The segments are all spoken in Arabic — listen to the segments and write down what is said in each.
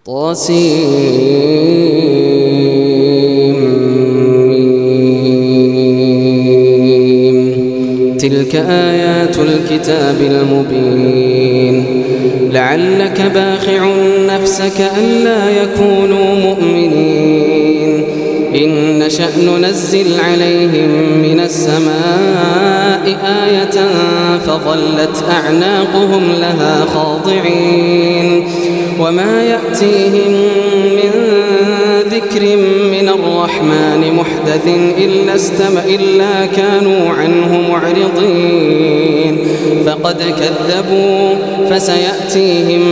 تلك آيات الكتاب المبين لعلك باخع نفسك ألا يكونوا مؤمنين إن نشأ ننزل عليهم من السماء آية فظلت أعناقهم لها خاضعين وما يأتيهم من ذكر من الرحمن محدث إلا كانوا عنه معرضين فقد كذبوا فسيأتيهم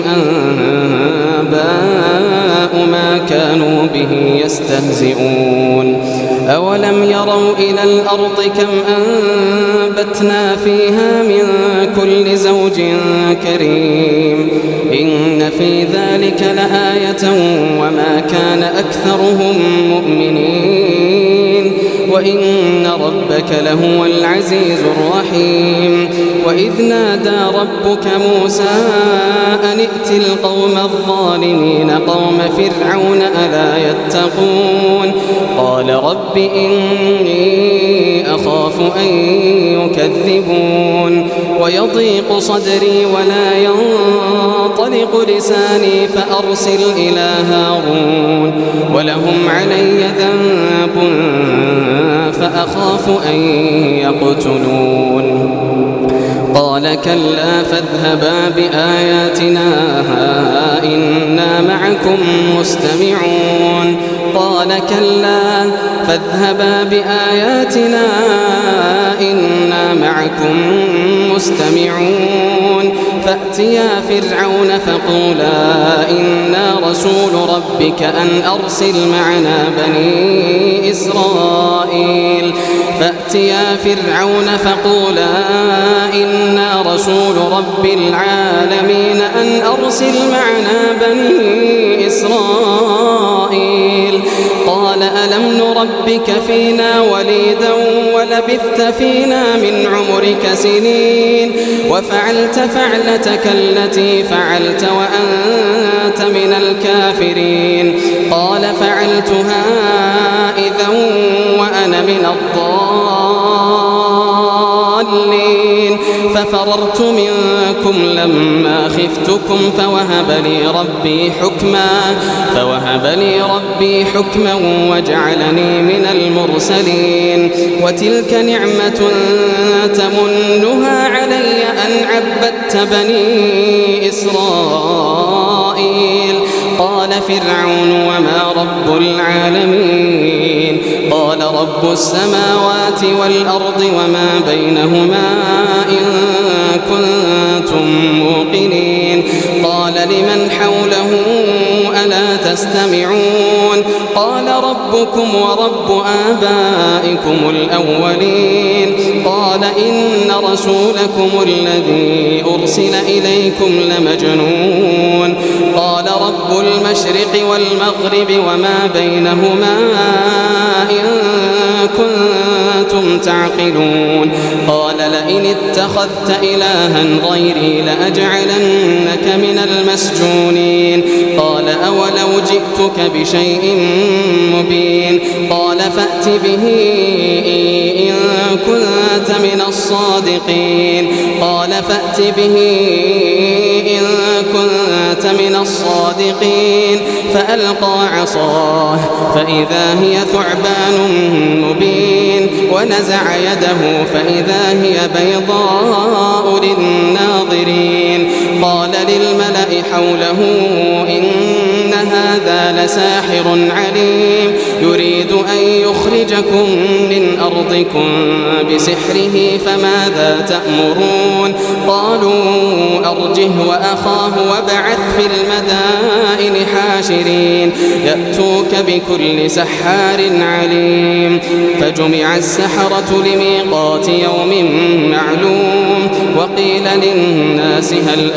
أنباء ما كانوا به يستهزئون أولم يروا إلى الأرض كم أنبتنا فيها من كل زوج كريم إن في ذلك لآية وما كان أكثرهم مؤمنين وإن ربك لهو العزيز الرحيم وإذ نادى ربك موسى أن ائت القوم الظالمين قوم فرعون ألا يتقون قال رب إني أخاف أن يكذبون ويضيق صدري ولا ينطلق لساني فأرسل إلى هارون ولهم علي ذنب فأخاف أن يقتلون قال كلا فاذهبا بآياتنا إنا معكم مستمعون قال كلا فاذهبا بآياتنا إنا معكم مستمعون فأتيا فرعون فقولا إنا رسول ربك أن أرسل معنا بني إسرائيل فأتيا فرعون فقولا إنا رسول رب العالمين أن أرسل معنا بني إسرائيل قال ألم نربك فينا وليدا ولبثت فينا من عمرك سنين وفعلت فعلتك التي فعلت وأنت من الكافرين قال فعلتها إذا وأنا من الضالين ففررت منكم لما خفتكم فوهب لي ربي حكما وجعلني من المرسلين وتلك نعمة تمنها علي أن عبدت بني إسرائيل قال فرعون وما رب العالمين قال رب السماوات والأرض وما بينهما إن كنتم موقنين قال لمن حوله ألا تستمعون قال ربكم ورب آبائكم الأولين قال إن رسولكم الذي أرسل إليكم لمجنون قال رب المشرق والمغرب وما بينهما إن كنتم تعقلون قال لئن اتخذت إلها غيري لأجعلنك من المسجونين قال أولو جئتك بشيء مبين قال فأت به إن كنت من الصادقين قال فأت به إن كنت من الصادقين فألقى عصاه فإذا هي ثعبان مبين ونزع يده فإذا هي بيضاء للناظرين قال للملأ حوله إن هذا لساحر عليم يريد أن يخرجكم من أرضكم بسحره فماذا تأمرون قالوا أرجه وأخاه وابعث في المدائن حاشرين يأتوك بكل سحار عليم فجمع السحرة لميقات يوم معلوم وقيل للناس هل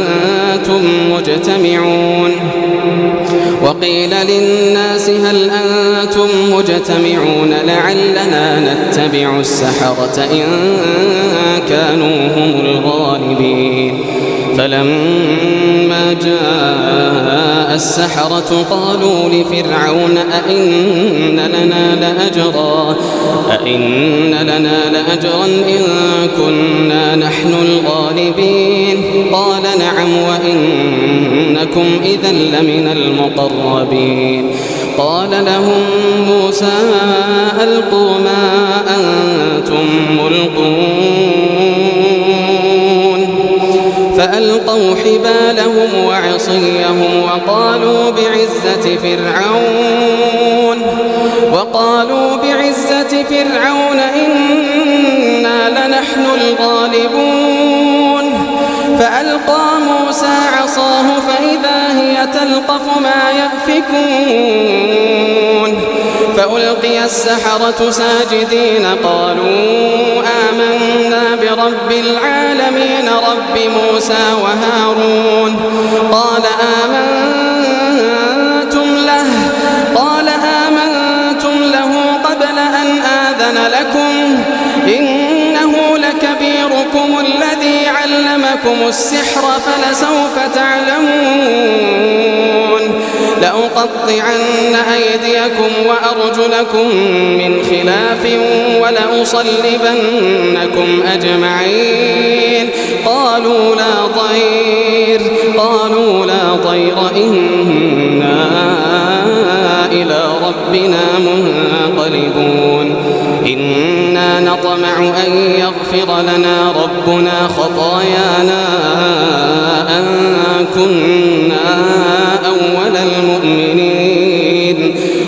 أنتم مجتمعون لعلنا نتبع السحرة إن كانوا هم الغالبين فلما جاء السحرة قالوا لفرعون أئن لنا لأجرا إن كنا نحن الغالبين قال نعم وإنكم إذا لمن المقربين قال لهم موسى ألقوا ما أنتم ملقون فألقوا حبالهم وعصيهم وقالوا بعزة فرعون إنا لنحن الغالبون فألقى موسى عصاه فإذا هي تلقف ما يأفكون فألقي السحرة ساجدين قالوا آمنا برب العالمين رب موسى وهارون قال آمنتم له قبل أن آذن لكم إنه لكبيركم الذي علمكم السحر فلسوف تعلمون لأقطعن أيديكم وأرجلكم من خلاف ولأصلبنكم أجمعين قالوا لا ضير إنا إلى ربنا منقلبون إنا نطمع أن يغفر لنا ربنا خطايانا